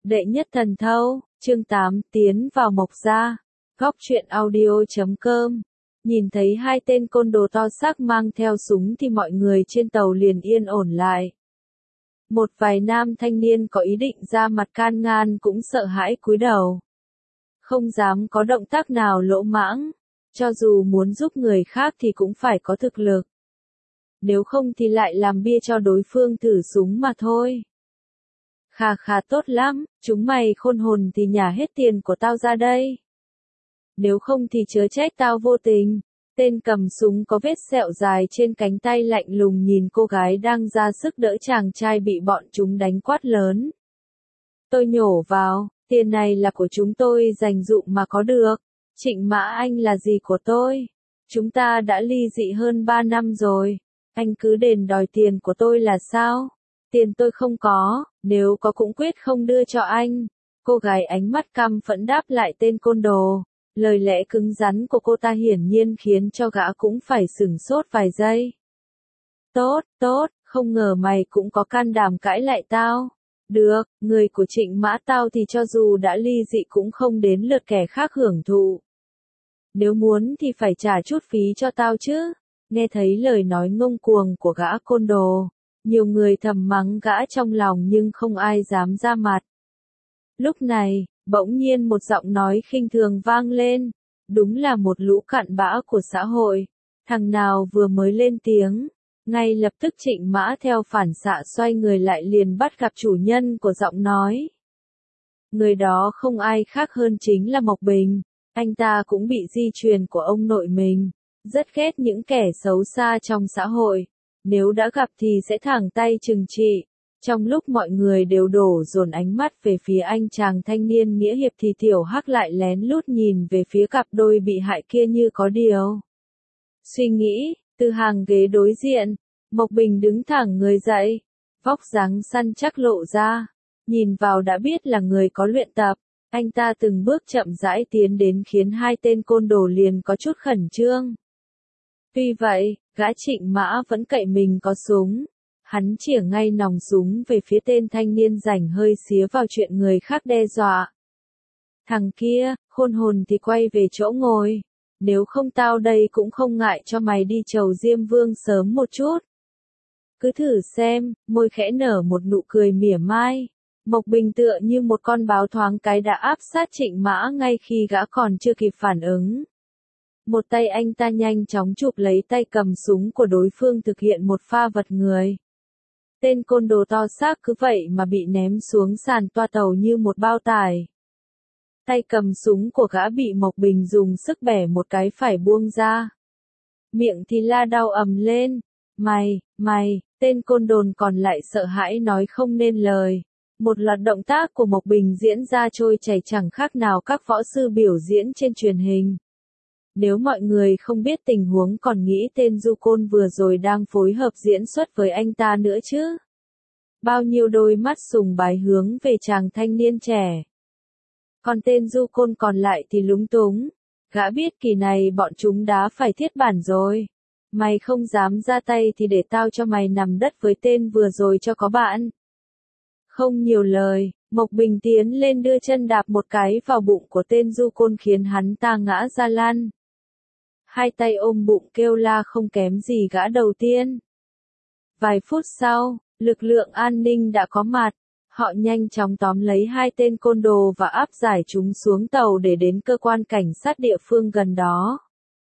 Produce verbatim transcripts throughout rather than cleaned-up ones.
Đệ nhất thần thâu, chương tám, tiến vào Mộc gia. Góc truyện audio chấm com. Nhìn thấy hai tên côn đồ to xác mang theo súng thì mọi người trên tàu liền yên ổn lại. Một vài nam thanh niên có ý định ra mặt can ngăn cũng sợ hãi cúi đầu. Không dám có động tác nào lỗ mãng, cho dù muốn giúp người khác thì cũng phải có thực lực. Nếu không thì lại làm bia cho đối phương thử súng mà thôi. Khà khà tốt lắm, chúng mày khôn hồn thì nhả hết tiền của tao ra đây. Nếu không thì chớ trách tao vô tình. Tên cầm súng có vết sẹo dài trên cánh tay lạnh lùng nhìn cô gái đang ra sức đỡ chàng trai bị bọn chúng đánh quát lớn. Tôi nhổ vào, tiền này là của chúng tôi dành dụm mà có được. Trịnh Mã Anh là gì của tôi? Chúng ta đã ly dị hơn ba năm rồi. Anh cứ đền đòi tiền của tôi là sao? Tiền tôi không có, nếu có cũng quyết không đưa cho anh. Cô gái ánh mắt căm phẫn đáp lại tên côn đồ. Lời lẽ cứng rắn của cô ta hiển nhiên khiến cho gã cũng phải sửng sốt vài giây. Tốt, tốt, không ngờ mày cũng có can đảm cãi lại tao. Được, người của Trịnh Mã tao thì cho dù đã ly dị cũng không đến lượt kẻ khác hưởng thụ. Nếu muốn thì phải trả chút phí cho tao chứ. Nghe thấy lời nói ngông cuồng của gã côn đồ, nhiều người thầm mắng gã trong lòng nhưng không ai dám ra mặt. Lúc này, bỗng nhiên một giọng nói khinh thường vang lên, đúng là một lũ cặn bã của xã hội. Thằng nào vừa mới lên tiếng, ngay lập tức Trịnh Mã theo phản xạ xoay người lại liền bắt gặp chủ nhân của giọng nói. Người đó không ai khác hơn chính là Mộc Bình, anh ta cũng bị di truyền của ông nội mình, rất ghét những kẻ xấu xa trong xã hội, nếu đã gặp thì sẽ thẳng tay trừng trị. Trong lúc mọi người đều đổ dồn ánh mắt về phía anh chàng thanh niên nghĩa hiệp thì Tiểu Hắc lại lén lút nhìn về phía cặp đôi bị hại kia như có điều. Suy nghĩ, từ hàng ghế đối diện, Mộc Bình đứng thẳng người dậy, vóc dáng săn chắc lộ ra, nhìn vào đã biết là người có luyện tập. Anh ta từng bước chậm rãi tiến đến khiến hai tên côn đồ liền có chút khẩn trương. Tuy vậy, gã Trịnh Mã vẫn cậy mình có súng. Hắn chĩa ngay nòng súng về phía tên thanh niên rảnh hơi xía vào chuyện người khác đe dọa. Thằng kia, khôn hồn thì quay về chỗ ngồi. Nếu không tao đây cũng không ngại cho mày đi chầu Diêm Vương sớm một chút. Cứ thử xem, môi khẽ nở một nụ cười mỉa mai. Mộc Bình tựa như một con báo thoáng cái đã áp sát Trịnh Mã ngay khi gã còn chưa kịp phản ứng. Một tay anh ta nhanh chóng chụp lấy tay cầm súng của đối phương thực hiện một pha vật người. Tên côn đồ to xác cứ vậy mà bị ném xuống sàn toa tàu như một bao tải. Tay cầm súng của gã bị Mộc Bình dùng sức bẻ một cái phải buông ra. Miệng thì la đau ầm lên. Mày, mày, tên côn đồn còn lại sợ hãi nói không nên lời. Một loạt động tác của Mộc Bình diễn ra trôi chảy chẳng khác nào các võ sư biểu diễn trên truyền hình. Nếu mọi người không biết tình huống còn nghĩ tên du côn vừa rồi đang phối hợp diễn xuất với anh ta nữa chứ. Bao nhiêu đôi mắt sùng bái hướng về chàng thanh niên trẻ. Còn tên du côn còn lại thì lúng túng. Gã biết kỳ này bọn chúng đã phải thiết bản rồi. Mày không dám ra tay thì để tao cho mày nằm đất với tên vừa rồi cho có bạn. Không nhiều lời, Mộc Bình tiến lên đưa chân đạp một cái vào bụng của tên du côn khiến hắn ta ngã ra lăn. Hai tay ôm bụng kêu la không kém gì gã đầu tiên. Vài phút sau, lực lượng an ninh đã có mặt. Họ nhanh chóng tóm lấy hai tên côn đồ và áp giải chúng xuống tàu để đến cơ quan cảnh sát địa phương gần đó.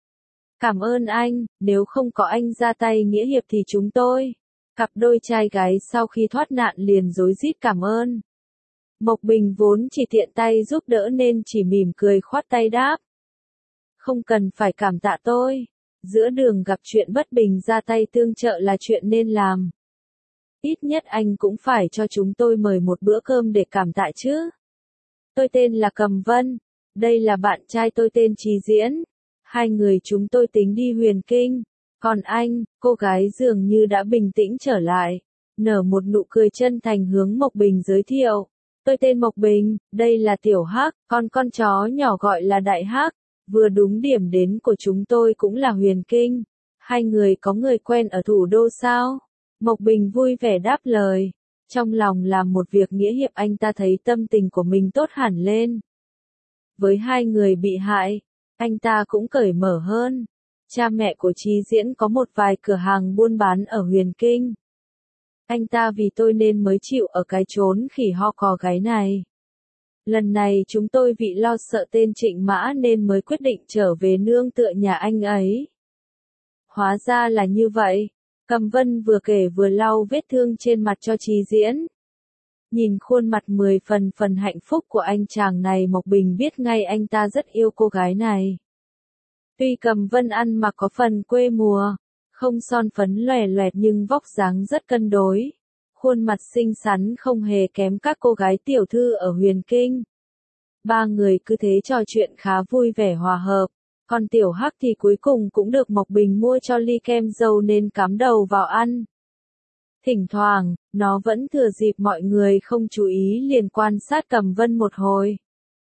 Cảm ơn anh, nếu không có anh ra tay nghĩa hiệp thì chúng tôi. Cặp đôi trai gái sau khi thoát nạn liền rối rít cảm ơn. Mộc Bình vốn chỉ tiện tay giúp đỡ nên chỉ mỉm cười khoát tay đáp. Không cần phải cảm tạ tôi. Giữa đường gặp chuyện bất bình ra tay tương trợ là chuyện nên làm. Ít nhất anh cũng phải cho chúng tôi mời một bữa cơm để cảm tạ chứ. Tôi tên là Cầm Vân. Đây là bạn trai tôi tên Trí Diễn. Hai người chúng tôi tính đi Huyền Kinh. Còn anh, cô gái dường như đã bình tĩnh trở lại. Nở một nụ cười chân thành hướng Mộc Bình giới thiệu. Tôi tên Mộc Bình, đây là Tiểu Hắc, còn con chó nhỏ gọi là Đại Hắc. Vừa đúng điểm đến của chúng tôi cũng là Huyền Kinh. Hai người có người quen ở thủ đô sao? Mộc Bình vui vẻ đáp lời. Trong lòng làm một việc nghĩa hiệp anh ta thấy tâm tình của mình tốt hẳn lên. Với hai người bị hại, anh ta cũng cởi mở hơn. Cha mẹ của Chí Diễn có một vài cửa hàng buôn bán ở Huyền Kinh. Anh ta vì tôi nên mới chịu ở cái chốn khỉ ho cò gáy này. Lần này chúng tôi vì lo sợ tên Trịnh Mã nên mới quyết định trở về nương tựa nhà anh ấy. Hóa ra là như vậy. Cầm Vân vừa kể vừa lau vết thương trên mặt cho Chí Diễn. Nhìn khuôn mặt mười phần phần hạnh phúc của anh chàng này, Mộc Bình biết ngay anh ta rất yêu cô gái này. Tuy Cầm Vân ăn mặc có phần quê mùa, không son phấn lòe loẹt nhưng vóc dáng rất cân đối. Khuôn mặt xinh xắn không hề kém các cô gái tiểu thư ở Huyền Kinh. Ba người cứ thế trò chuyện khá vui vẻ hòa hợp. Còn Tiểu Hắc thì cuối cùng cũng được Mộc Bình mua cho ly kem dâu nên cắm đầu vào ăn. Thỉnh thoảng, nó vẫn thừa dịp mọi người không chú ý liền quan sát Cầm Vân một hồi.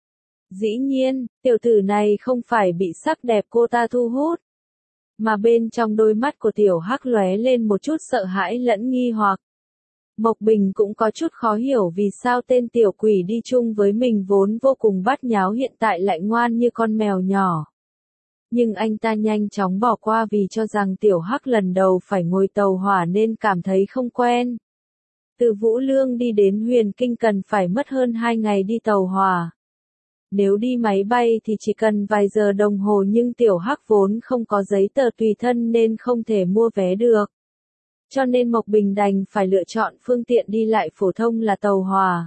Dĩ nhiên, tiểu tử này không phải bị sắc đẹp cô ta thu hút, mà bên trong đôi mắt của Tiểu Hắc lóe lên một chút sợ hãi lẫn nghi hoặc. Mộc Bình cũng có chút khó hiểu vì sao tên tiểu quỷ đi chung với mình vốn vô cùng bát nháo hiện tại lại ngoan như con mèo nhỏ. Nhưng anh ta nhanh chóng bỏ qua vì cho rằng Tiểu Hắc lần đầu phải ngồi tàu hỏa nên cảm thấy không quen. Từ Vũ Lương đi đến Huyền Kinh cần phải mất hơn hai ngày đi tàu hỏa. Nếu đi máy bay thì chỉ cần vài giờ đồng hồ nhưng Tiểu Hắc vốn không có giấy tờ tùy thân nên không thể mua vé được. Cho nên Mộc Bình đành phải lựa chọn phương tiện đi lại phổ thông là tàu hỏa.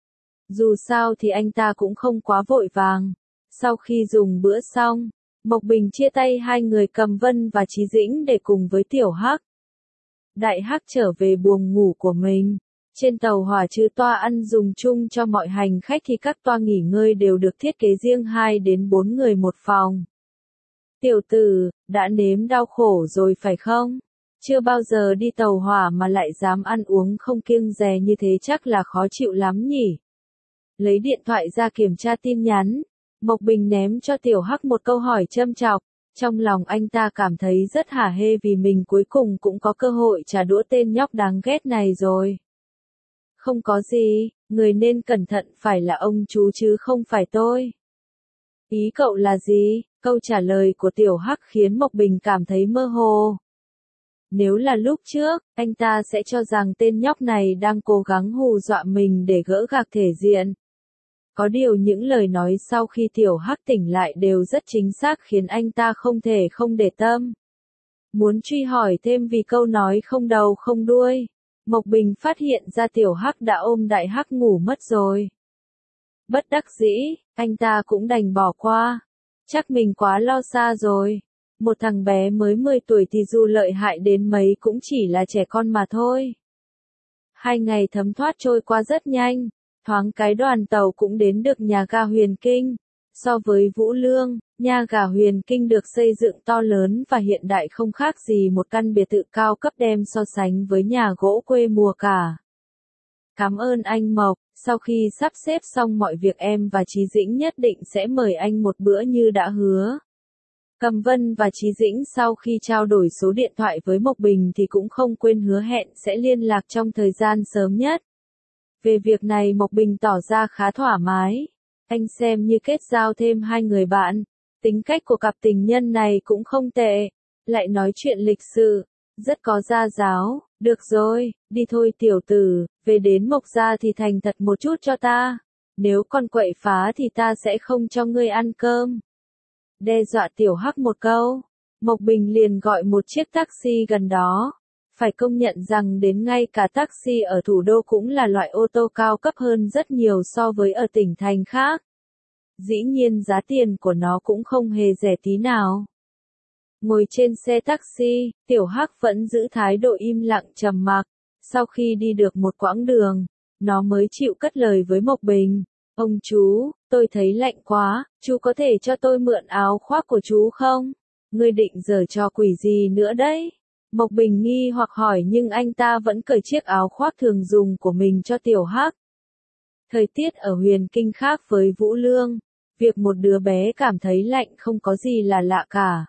Dù sao thì anh ta cũng không quá vội vàng. Sau khi dùng bữa xong, Mộc Bình chia tay hai người Cầm Vân và Chí Dĩnh để cùng với Tiểu Hắc. Đại Hắc trở về buồng ngủ của mình. Trên tàu hỏa trừ toa ăn dùng chung cho mọi hành khách thì các toa nghỉ ngơi đều được thiết kế riêng hai đến bốn người một phòng. Tiểu tử, đã nếm đau khổ rồi phải không? Chưa bao giờ đi tàu hỏa mà lại dám ăn uống không kiêng dè như thế chắc là khó chịu lắm nhỉ? Lấy điện thoại ra kiểm tra tin nhắn. Mộc Bình ném cho Tiểu Hắc một câu hỏi châm chọc. Trong lòng anh ta cảm thấy rất hả hê vì mình cuối cùng cũng có cơ hội trả đũa tên nhóc đáng ghét này rồi. Không có gì, người nên cẩn thận phải là ông chú chứ không phải tôi. Ý cậu là gì? Câu trả lời của Tiểu Hắc khiến Mộc Bình cảm thấy mơ hồ. Nếu là lúc trước, anh ta sẽ cho rằng tên nhóc này đang cố gắng hù dọa mình để gỡ gạc thể diện. Có điều những lời nói sau khi Tiểu Hắc tỉnh lại đều rất chính xác khiến anh ta không thể không để tâm. Muốn truy hỏi thêm vì câu nói không đầu không đuôi, Mộc Bình phát hiện ra Tiểu Hắc đã ôm Đại Hắc ngủ mất rồi. Bất đắc dĩ, anh ta cũng đành bỏ qua. Chắc mình quá lo xa rồi. Một thằng bé mới mười tuổi thì dù lợi hại đến mấy cũng chỉ là trẻ con mà thôi. Hai ngày thấm thoát trôi qua rất nhanh. Thoáng cái đoàn tàu cũng đến được nhà ga Huyền Kinh. So với Vũ Lương, nhà ga Huyền Kinh được xây dựng to lớn và hiện đại không khác gì một căn biệt thự cao cấp đem so sánh với nhà gỗ quê mùa cả. Cảm ơn anh Mộc, sau khi sắp xếp xong mọi việc em và Chí Dĩnh nhất định sẽ mời anh một bữa như đã hứa. Cầm Vân và Chí Dĩnh sau khi trao đổi số điện thoại với Mộc Bình thì cũng không quên hứa hẹn sẽ liên lạc trong thời gian sớm nhất. Về việc này Mộc Bình tỏ ra khá thoải mái. Anh xem như kết giao thêm hai người bạn. Tính cách của cặp tình nhân này cũng không tệ. Lại nói chuyện lịch sự. Rất có gia giáo. Được rồi, đi thôi tiểu tử. Về đến Mộc gia thì thành thật một chút cho ta. Nếu còn quậy phá thì ta sẽ không cho ngươi ăn cơm. Đe dọa Tiểu Hắc một câu. Mộc Bình liền gọi một chiếc taxi gần đó. Phải công nhận rằng đến ngay cả taxi ở thủ đô cũng là loại ô tô cao cấp hơn rất nhiều so với ở tỉnh thành khác. Dĩ nhiên giá tiền của nó cũng không hề rẻ tí nào. Ngồi trên xe taxi, Tiểu Hắc vẫn giữ thái độ im lặng trầm mặc. Sau khi đi được một quãng đường, nó mới chịu cất lời với Mộc Bình. Ông chú, tôi thấy lạnh quá, chú có thể cho tôi mượn áo khoác của chú không? Ngươi định giở trò quỷ gì nữa đấy? Mộc Bình nghi hoặc hỏi nhưng anh ta vẫn cởi chiếc áo khoác thường dùng của mình cho Tiểu Hắc. Thời tiết ở Huyền Kinh khác với Vũ Lương, việc một đứa bé cảm thấy lạnh không có gì là lạ cả.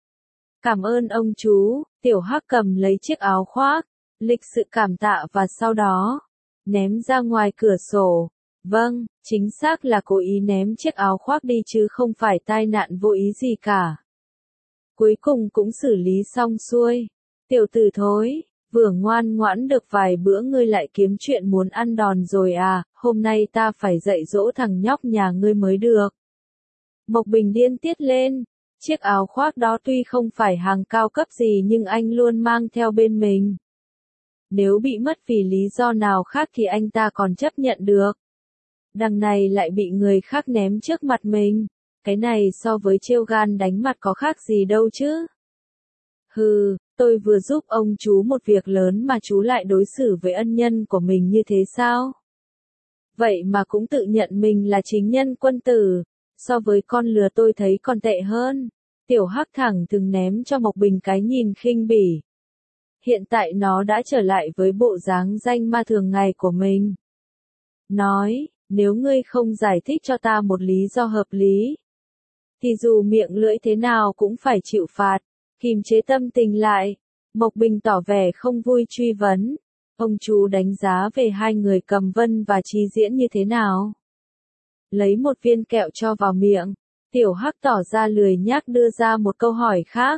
Cảm ơn ông chú, Tiểu Hắc cầm lấy chiếc áo khoác, lịch sự cảm tạ và sau đó, Ném ra ngoài cửa sổ. Vâng, chính xác là cố ý ném chiếc áo khoác đi chứ không phải tai nạn vô ý gì cả. Cuối cùng cũng xử lý xong xuôi. Tiểu tử thối, vừa ngoan ngoãn được vài bữa ngươi lại kiếm chuyện muốn ăn đòn rồi à, hôm nay ta phải dạy dỗ thằng nhóc nhà ngươi mới được. Mộc Bình điên tiết lên, chiếc áo khoác đó tuy không phải hàng cao cấp gì nhưng anh luôn mang theo bên mình. Nếu bị mất vì lý do nào khác thì anh ta còn chấp nhận được. Đằng này lại bị người khác ném trước mặt mình. Cái này so với trêu gan đánh mặt có khác gì đâu chứ. Hừ, tôi vừa giúp ông chú một việc lớn mà chú lại đối xử với ân nhân của mình như thế sao? Vậy mà cũng tự nhận mình là chính nhân quân tử. So với con lừa tôi thấy còn tệ hơn. Tiểu Hắc thẳng từng ném cho Mộc Bình cái nhìn khinh bỉ. Hiện tại nó đã trở lại với bộ dáng danh ma thường ngày của mình. Nói, nếu ngươi không giải thích cho ta một lý do hợp lý, thì dù miệng lưỡi thế nào cũng phải chịu phạt. Kìm chế tâm tình lại, Mộc Bình tỏ vẻ không vui truy vấn. Ông chú đánh giá về hai người Cầm Vân và Chí Diễn như thế nào? Lấy một viên kẹo cho vào miệng, Tiểu Hắc tỏ ra lười nhác đưa ra một câu hỏi khác.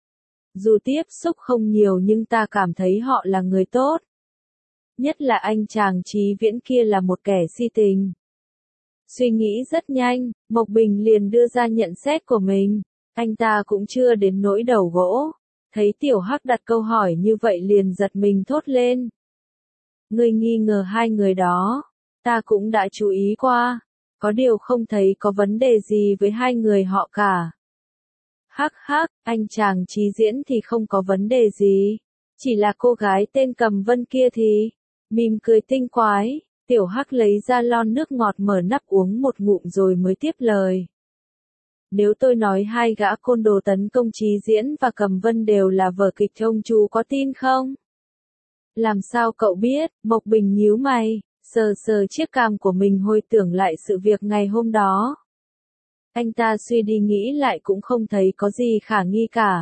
Dù tiếp xúc không nhiều nhưng ta cảm thấy họ là người tốt. Nhất là anh chàng Chí Viễn kia là một kẻ si tình. Suy nghĩ rất nhanh, Mộc Bình liền đưa ra nhận xét của mình. Anh ta cũng chưa đến nỗi đầu gỗ. Thấy Tiểu Hắc đặt câu hỏi như vậy liền giật mình thốt lên. Ngươi nghi ngờ hai người đó. Ta cũng đã chú ý qua. Có điều không thấy có vấn đề gì với hai người họ cả. Hắc hắc, anh chàng Chí Diễn thì không có vấn đề gì. Chỉ là cô gái tên Cầm Vân kia thì. Mỉm cười tinh quái, Tiểu Hắc lấy ra lon nước ngọt mở nắp uống một ngụm rồi mới tiếp lời. Nếu tôi nói hai gã côn đồ tấn công Chí Diễn và Cầm Vân đều là vở kịch thì ông chú có tin không? Làm sao cậu biết? Mộc Bình nhíu mày, sờ sờ chiếc cằm của mình hồi tưởng lại sự việc ngày hôm đó. Anh ta suy đi nghĩ lại cũng không thấy có gì khả nghi cả.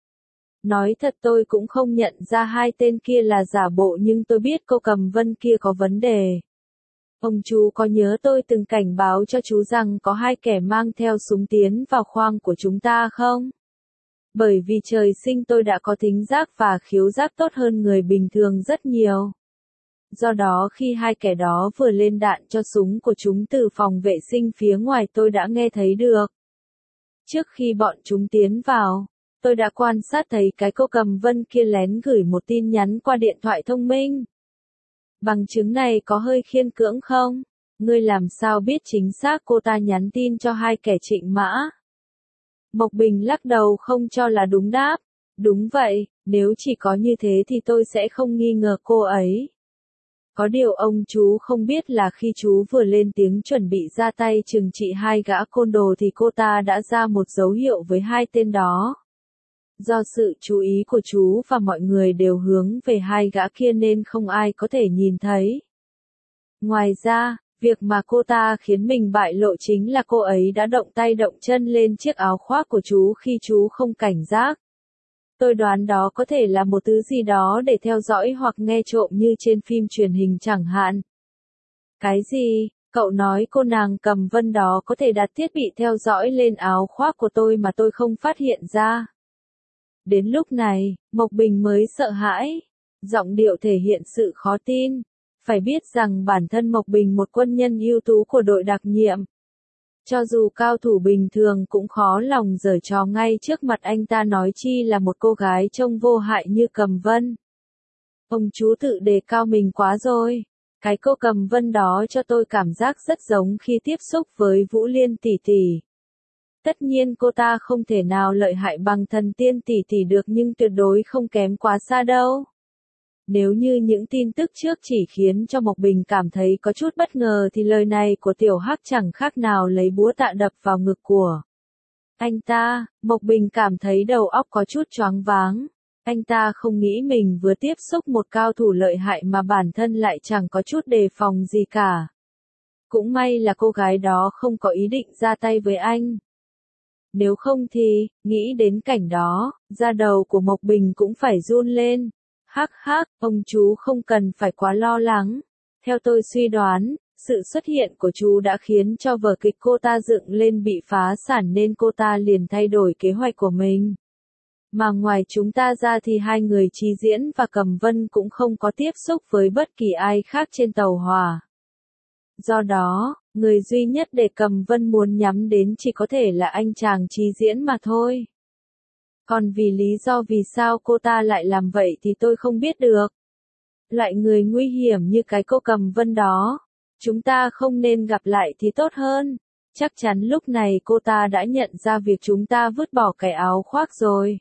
Nói thật tôi cũng không nhận ra hai tên kia là giả bộ nhưng tôi biết cô Cầm Vân kia có vấn đề. Ông chú có nhớ tôi từng cảnh báo cho chú rằng có hai kẻ mang theo súng tiến vào khoang của chúng ta không? Bởi vì trời sinh tôi đã có thính giác và khiếu giác tốt hơn người bình thường rất nhiều. Do đó khi hai kẻ đó vừa lên đạn cho súng của chúng từ phòng vệ sinh phía ngoài tôi đã nghe thấy được. Trước khi bọn chúng tiến vào, tôi đã quan sát thấy cái cô Cầm Vân kia lén gửi một tin nhắn qua điện thoại thông minh. Bằng chứng này có hơi khiên cưỡng không? Ngươi làm sao biết chính xác cô ta nhắn tin cho hai kẻ Trịnh Mã? Mộc Bình lắc đầu không cho là đúng đáp. Đúng vậy, nếu chỉ có như thế thì tôi sẽ không nghi ngờ cô ấy. Có điều ông chú không biết là khi chú vừa lên tiếng chuẩn bị ra tay trừng trị hai gã côn đồ thì cô ta đã ra một dấu hiệu với hai tên đó. Do sự chú ý của chú và mọi người đều hướng về hai gã kia nên không ai có thể nhìn thấy. Ngoài ra, việc mà cô ta khiến mình bại lộ chính là cô ấy đã động tay động chân lên chiếc áo khoác của chú khi chú không cảnh giác. Tôi đoán đó có thể là một thứ gì đó để theo dõi hoặc nghe trộm như trên phim truyền hình chẳng hạn. Cái gì? Cậu nói cô nàng Cầm Vân đó có thể đặt thiết bị theo dõi lên áo khoác của tôi mà tôi không phát hiện ra. Đến lúc này, Mộc Bình mới sợ hãi. Giọng điệu thể hiện sự khó tin. Phải biết rằng bản thân Mộc Bình một quân nhân ưu tú của đội đặc nhiệm. Cho dù cao thủ bình thường cũng khó lòng giở trò ngay trước mặt anh ta nói chi là một cô gái trông vô hại như Cầm Vân. Ông chú tự đề cao mình quá rồi. Cái cô Cầm Vân đó cho tôi cảm giác rất giống khi tiếp xúc với Vũ Liên tỷ tỷ. Tất nhiên cô ta không thể nào lợi hại bằng Thần Tiên tỷ tỷ được nhưng tuyệt đối không kém quá xa đâu. Nếu như những tin tức trước chỉ khiến cho Mộc Bình cảm thấy có chút bất ngờ thì lời này của Tiểu Hắc chẳng khác nào lấy búa tạ đập vào ngực của anh ta. Mộc Bình cảm thấy đầu óc có chút choáng váng. Anh ta không nghĩ mình vừa tiếp xúc một cao thủ lợi hại mà bản thân lại chẳng có chút đề phòng gì cả. Cũng may là cô gái đó không có ý định ra tay với anh. Nếu không thì, nghĩ đến cảnh đó, da đầu của Mộc Bình cũng phải run lên. Hắc hắc, ông chú không cần phải quá lo lắng. Theo tôi suy đoán, sự xuất hiện của chú đã khiến cho vở kịch cô ta dựng lên bị phá sản nên cô ta liền thay đổi kế hoạch của mình. Mà ngoài chúng ta ra thì hai người Chí Diễn và Cầm Vân cũng không có tiếp xúc với bất kỳ ai khác trên tàu hỏa. Do đó, người duy nhất để Cầm Vân muốn nhắm đến chỉ có thể là anh chàng Chí Diễn mà thôi. Còn vì lý do vì sao cô ta lại làm vậy thì tôi không biết được. Loại người nguy hiểm như cái cô Cầm Vân đó, chúng ta không nên gặp lại thì tốt hơn. Chắc chắn lúc này cô ta đã nhận ra việc chúng ta vứt bỏ cái áo khoác rồi.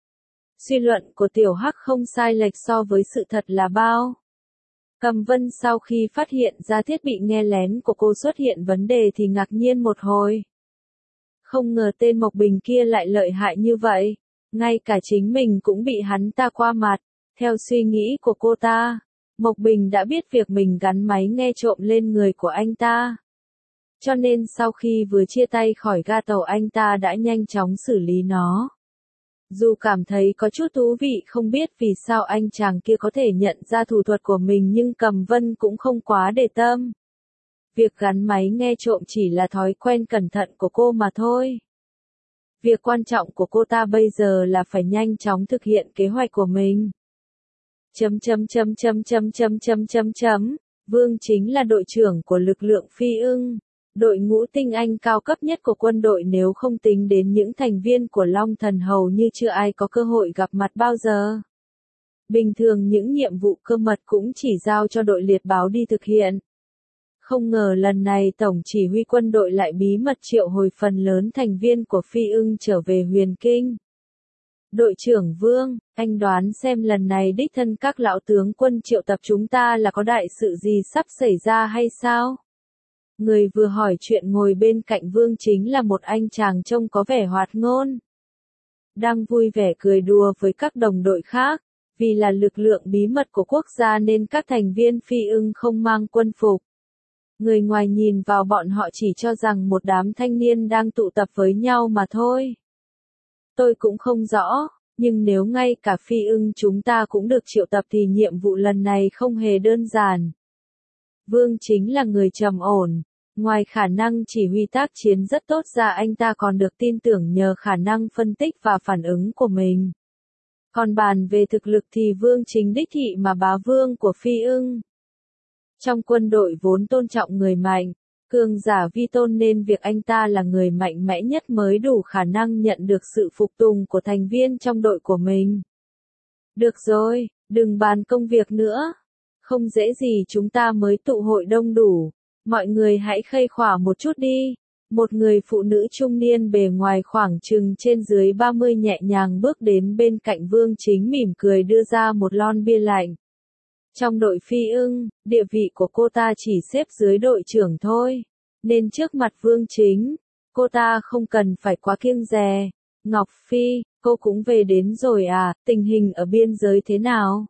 Suy luận của Tiểu Hắc không sai lệch so với sự thật là bao. Cầm Vân sau khi phát hiện ra thiết bị nghe lén của cô xuất hiện vấn đề thì ngạc nhiên một hồi. Không ngờ tên Mộc Bình kia lại lợi hại như vậy, ngay cả chính mình cũng bị hắn ta qua mặt. Theo suy nghĩ của cô ta, Mộc Bình đã biết việc mình gắn máy nghe trộm lên người của anh ta. Cho nên sau khi vừa chia tay khỏi ga tàu anh ta đã nhanh chóng xử lý nó. Dù cảm thấy có chút thú vị không biết vì sao anh chàng kia có thể nhận ra thủ thuật của mình nhưng Cầm Vân cũng không quá để tâm. Việc gắn máy nghe trộm chỉ là thói quen cẩn thận của cô mà thôi. Việc quan trọng của cô ta bây giờ là phải nhanh chóng thực hiện kế hoạch của mình. Chấm chấm chấm chấm chấm chấm chấm chấm chấm. Vương Chính là đội trưởng của lực lượng Phi Ưng, đội ngũ tinh anh cao cấp nhất của quân đội nếu không tính đến những thành viên của Long Thần hầu như chưa ai có cơ hội gặp mặt bao giờ. Bình thường những nhiệm vụ cơ mật cũng chỉ giao cho đội liệt báo đi thực hiện. Không ngờ lần này Tổng chỉ huy quân đội lại bí mật triệu hồi phần lớn thành viên của Phi Ưng trở về Huyền Kinh. Đội trưởng Vương, anh đoán xem lần này đích thân các lão tướng quân triệu tập chúng ta là có đại sự gì sắp xảy ra hay sao? Người vừa hỏi chuyện ngồi bên cạnh Vương chính là một anh chàng trông có vẻ hoạt ngôn. Đang vui vẻ cười đùa với các đồng đội khác, vì là lực lượng bí mật của quốc gia nên các thành viên Phi Ưng không mang quân phục. Người ngoài nhìn vào bọn họ chỉ cho rằng một đám thanh niên đang tụ tập với nhau mà thôi. Tôi cũng không rõ, nhưng nếu ngay cả Phi Ưng chúng ta cũng được triệu tập thì nhiệm vụ lần này không hề đơn giản. Vương Chính là người trầm ổn, ngoài khả năng chỉ huy tác chiến rất tốt ra anh ta còn được tin tưởng nhờ khả năng phân tích và phản ứng của mình. Còn bàn về thực lực thì Vương Chính đích thị mà bá vương của Phi Ưng. Trong quân đội vốn tôn trọng người mạnh, cường giả vi tôn nên việc anh ta là người mạnh mẽ nhất mới đủ khả năng nhận được sự phục tùng của thành viên trong đội của mình. Được rồi, đừng bàn công việc nữa. Không dễ gì chúng ta mới tụ hội đông đủ. Mọi người hãy khây khỏa một chút đi. Một người phụ nữ trung niên bề ngoài khoảng chừng trên dưới ba mươi nhẹ nhàng bước đến bên cạnh Vương Chính mỉm cười đưa ra một lon bia lạnh. Trong đội Phi Ưng, địa vị của cô ta chỉ xếp dưới đội trưởng thôi, nên trước mặt Vương Chính, cô ta không cần phải quá kiêng dè. Ngọc Phi, cô cũng về đến rồi à, tình hình ở biên giới thế nào?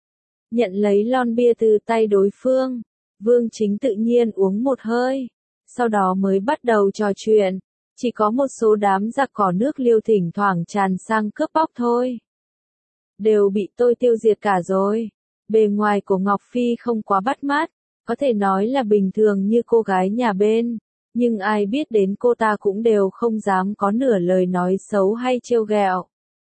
Nhận lấy lon bia từ tay đối phương, Vương Chính tự nhiên uống một hơi, sau đó mới bắt đầu trò chuyện, chỉ có một số đám giặc cỏ nước liêu thỉnh thoảng tràn sang cướp bóc thôi. Đều bị tôi tiêu diệt cả rồi. Bề ngoài của Ngọc Phi không quá bắt mắt, có thể nói là bình thường như cô gái nhà bên, nhưng ai biết đến cô ta cũng đều không dám có nửa lời nói xấu hay trêu ghẹo.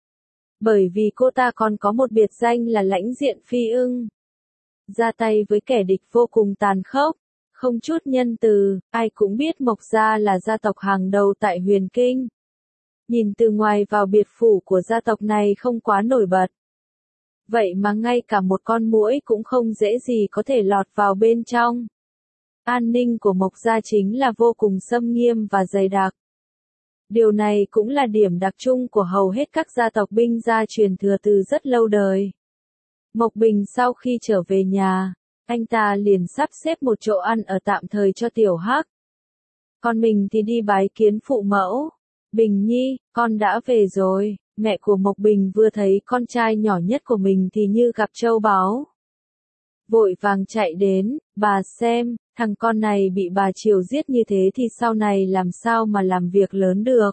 Bởi vì cô ta còn có một biệt danh là lãnh diện Phi Ưng. Ra tay với kẻ địch vô cùng tàn khốc, không chút nhân từ, ai cũng biết Mộc Gia là gia tộc hàng đầu tại Huyền Kinh. Nhìn từ ngoài vào biệt phủ của gia tộc này không quá nổi bật. Vậy mà ngay cả một con muỗi cũng không dễ gì có thể lọt vào bên trong. An ninh của Mộc Gia chính là vô cùng xâm nghiêm và dày đặc. Điều này cũng là điểm đặc trưng của hầu hết các gia tộc binh gia truyền thừa từ rất lâu đời. Mộc Bình sau khi trở về nhà, anh ta liền sắp xếp một chỗ ăn ở tạm thời cho Tiểu Hắc. Còn mình thì đi bái kiến phụ mẫu. Bình Nhi, con đã về rồi. Mẹ của Mộc Bình vừa thấy con trai nhỏ nhất của mình thì như gặp châu báu. Vội vàng chạy đến, bà xem, thằng con này bị bà Triều giết như thế thì sau này làm sao mà làm việc lớn được.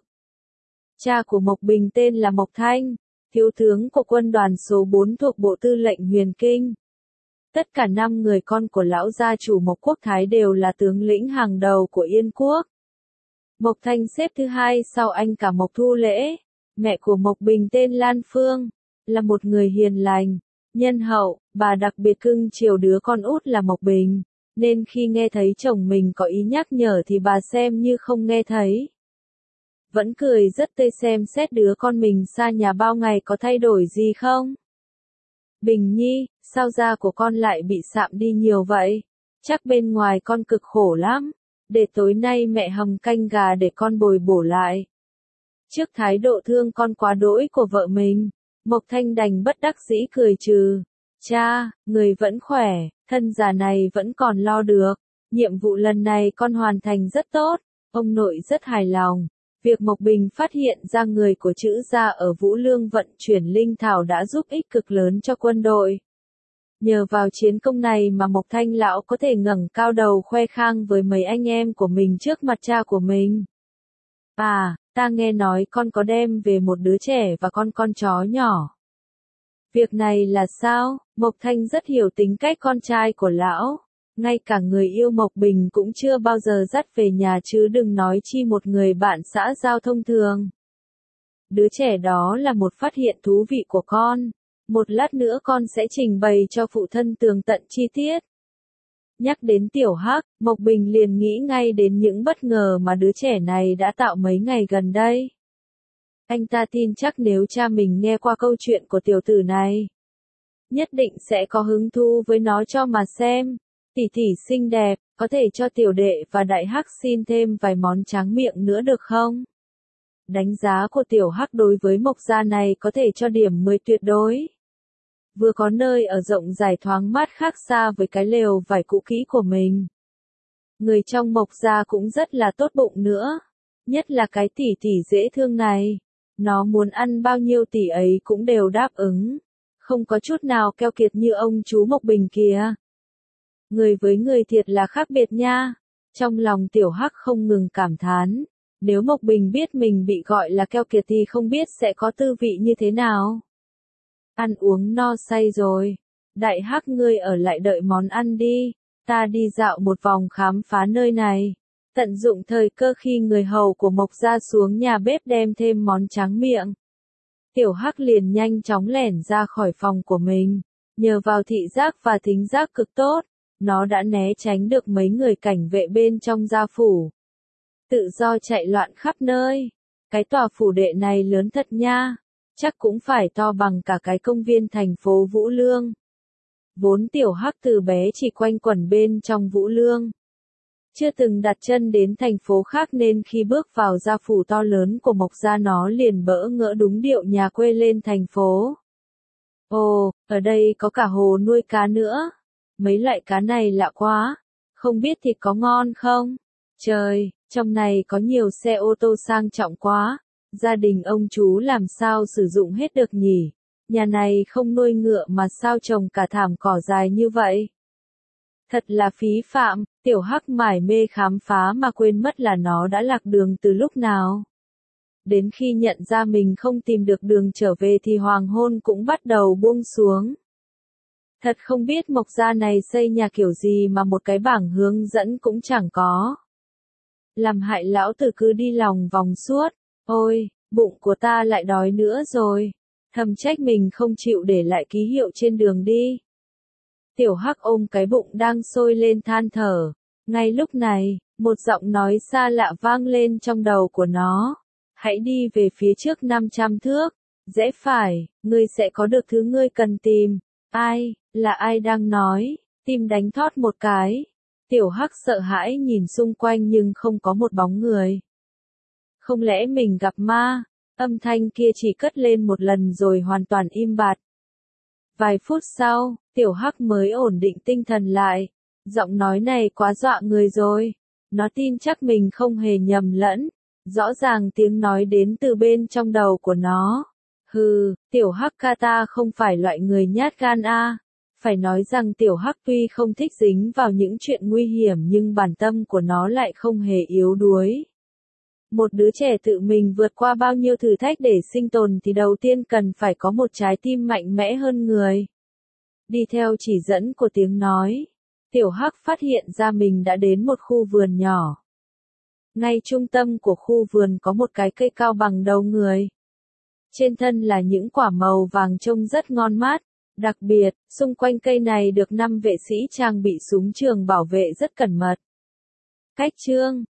Cha của Mộc Bình tên là Mộc Thanh, thiếu tướng của quân đoàn số bốn thuộc Bộ Tư lệnh Huyền Kinh. Tất cả năm người con của lão gia chủ Mộc Quốc Thái đều là tướng lĩnh hàng đầu của Yên Quốc. Mộc Thanh xếp thứ hai sau anh cả Mộc Thu Lễ. Mẹ của Mộc Bình tên Lan Phương, là một người hiền lành, nhân hậu, bà đặc biệt cưng chiều đứa con út là Mộc Bình, nên khi nghe thấy chồng mình có ý nhắc nhở thì bà xem như không nghe thấy. Vẫn cười rất tươi xem xét đứa con mình xa nhà bao ngày có thay đổi gì không. Bình Nhi, sao da của con lại bị sạm đi nhiều vậy? Chắc bên ngoài con cực khổ lắm. Để tối nay mẹ hầm canh gà để con bồi bổ lại. Trước thái độ thương con quá đỗi của vợ mình, Mộc Thanh đành bất đắc dĩ cười trừ. Cha, người vẫn khỏe, thân già này vẫn còn lo được. Nhiệm vụ lần này con hoàn thành rất tốt, ông nội rất hài lòng. Việc Mộc Bình phát hiện ra người của Trữ gia ở Vũ Lương vận chuyển linh thảo đã giúp ích cực lớn cho quân đội. Nhờ vào chiến công này mà Mộc Thanh lão có thể ngẩng cao đầu khoe khang với mấy anh em của mình trước mặt cha của mình. À, ta nghe nói con có đem về một đứa trẻ và con con chó nhỏ. Việc này là sao? Mộc Thanh rất hiểu tính cách con trai của lão. Ngay cả người yêu Mộc Bình cũng chưa bao giờ dắt về nhà chứ đừng nói chi một người bạn xã giao thông thường. Đứa trẻ đó là một phát hiện thú vị của con. Một lát nữa con sẽ trình bày cho phụ thân tường tận chi tiết. Nhắc đến Tiểu Hắc, Mộc Bình liền nghĩ ngay đến những bất ngờ mà đứa trẻ này đã tạo mấy ngày gần đây. Anh ta tin chắc nếu cha mình nghe qua câu chuyện của tiểu tử này, nhất định sẽ có hứng thú với nó cho mà xem. Tỷ tỷ xinh đẹp, có thể cho tiểu đệ và đại hắc xin thêm vài món tráng miệng nữa được không? Đánh giá của tiểu hắc đối với Mộc gia này có thể cho điểm mười tuyệt đối. Vừa có nơi ở rộng rãi thoáng mát khác xa với cái lều vải cũ kỹ của mình. Người trong Mộc gia cũng rất là tốt bụng nữa. Nhất là cái tỷ tỷ dễ thương này. Nó muốn ăn bao nhiêu tỷ ấy cũng đều đáp ứng. Không có chút nào keo kiệt như ông chú Mộc Bình kìa. Người với người thiệt là khác biệt nha. Trong lòng tiểu hắc không ngừng cảm thán. Nếu Mộc Bình biết mình bị gọi là keo kiệt thì không biết sẽ có tư vị như thế nào. Ăn uống no say rồi. Đại hắc ngươi ở lại đợi món ăn đi. Ta đi dạo một vòng khám phá nơi này. Tận dụng thời cơ khi người hầu của Mộc gia xuống nhà bếp đem thêm món tráng miệng. Tiểu hắc liền nhanh chóng lẻn ra khỏi phòng của mình. Nhờ vào thị giác và thính giác cực tốt, nó đã né tránh được mấy người cảnh vệ bên trong gia phủ. Tự do chạy loạn khắp nơi. Cái tòa phủ đệ này lớn thật nha. Chắc cũng phải to bằng cả cái công viên thành phố Vũ Lương. Vốn tiểu hắc từ bé chỉ quanh quẩn bên trong Vũ Lương. Chưa từng đặt chân đến thành phố khác nên khi bước vào gia phủ to lớn của Mộc gia nó liền bỡ ngỡ đúng điệu nhà quê lên thành phố. Ồ, ở đây có cả hồ nuôi cá nữa. Mấy loại cá này lạ quá. Không biết thịt có ngon không? Trời, trong này có nhiều xe ô tô sang trọng quá. Gia đình ông chú làm sao sử dụng hết được nhỉ? Nhà này không nuôi ngựa mà sao trồng cả thảm cỏ dài như vậy? Thật là phí phạm, tiểu hắc mải mê khám phá mà quên mất là nó đã lạc đường từ lúc nào. Đến khi nhận ra mình không tìm được đường trở về thì hoàng hôn cũng bắt đầu buông xuống. Thật không biết Mộc gia này xây nhà kiểu gì mà một cái bảng hướng dẫn cũng chẳng có. Làm hại lão tử cứ đi lòng vòng suốt. Ôi, bụng của ta lại đói nữa rồi. Thầm trách mình không chịu để lại ký hiệu trên đường đi. Tiểu hắc ôm cái bụng đang sôi lên than thở. Ngay lúc này, một giọng nói xa lạ vang lên trong đầu của nó. Hãy đi về phía trước năm trăm thước. Rẽ phải, ngươi sẽ có được thứ ngươi cần tìm. Ai, là ai đang nói? Tim đánh thót một cái. Tiểu hắc sợ hãi nhìn xung quanh nhưng không có một bóng người. Không lẽ mình gặp ma? Âm thanh kia chỉ cất lên một lần rồi hoàn toàn im bặt. Vài phút sau, tiểu hắc mới ổn định tinh thần lại. Giọng nói này quá dọa người rồi. Nó tin chắc mình không hề nhầm lẫn. Rõ ràng tiếng nói đến từ bên trong đầu của nó. Hừ, tiểu hắc ca ta không phải loại người nhát gan a. Phải nói rằng tiểu hắc tuy không thích dính vào những chuyện nguy hiểm nhưng bản tâm của nó lại không hề yếu đuối. Một đứa trẻ tự mình vượt qua bao nhiêu thử thách để sinh tồn thì đầu tiên cần phải có một trái tim mạnh mẽ hơn người. Đi theo chỉ dẫn của tiếng nói, Tiểu Hắc phát hiện ra mình đã đến một khu vườn nhỏ. Ngay trung tâm của khu vườn có một cái cây cao bằng đầu người. Trên thân là những quả màu vàng trông rất ngon mát. Đặc biệt, xung quanh cây này được năm vệ sĩ trang bị súng trường bảo vệ rất cẩn mật. Cách chương